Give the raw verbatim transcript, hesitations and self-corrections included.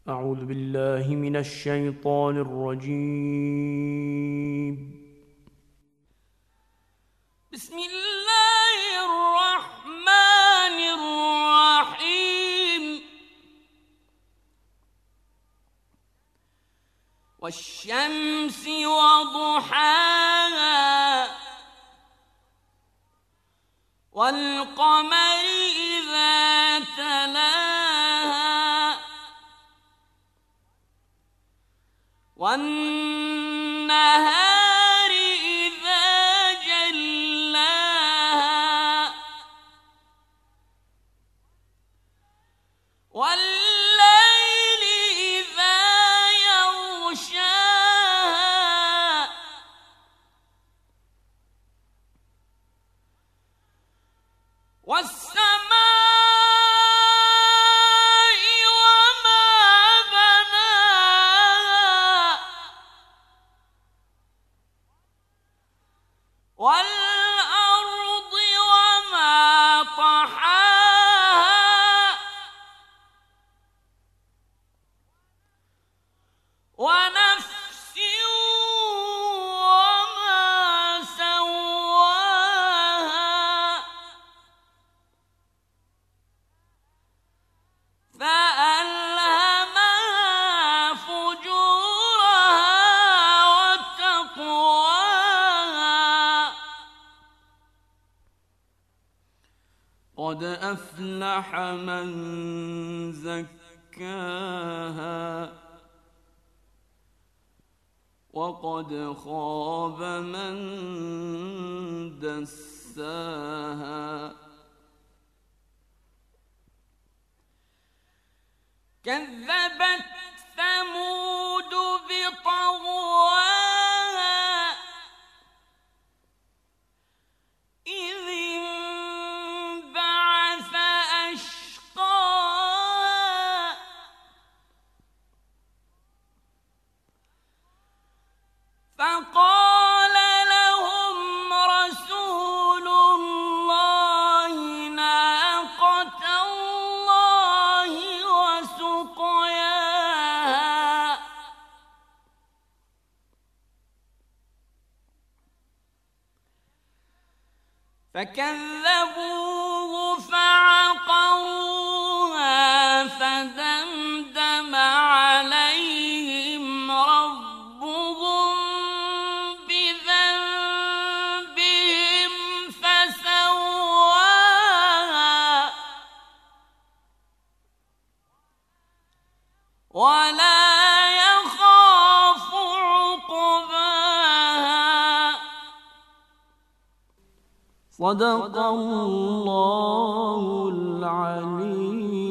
أعوذ بالله من الشيطان الرجيم. بسم الله الرحمن الرحيم. والشمس وضحاها والقمر إذا تلاها والنهار إذا جلاها والليل إذا يغشاها والسماء وما بناها والأرض وما طحاها ونفس وما سواها فألهمها فجورها وتقواها قد أفلح من زكاها وقد خاب من دساها كذبت ثمود بطغواها إذ انبعث أشقاها فقال لهم رسول الله ناقة الله وسقياها فكذبوه فعقروها فدمدم عليهم ربهم بذنبهم فسواها ولا يخاف عقباها. صدق الله العليم.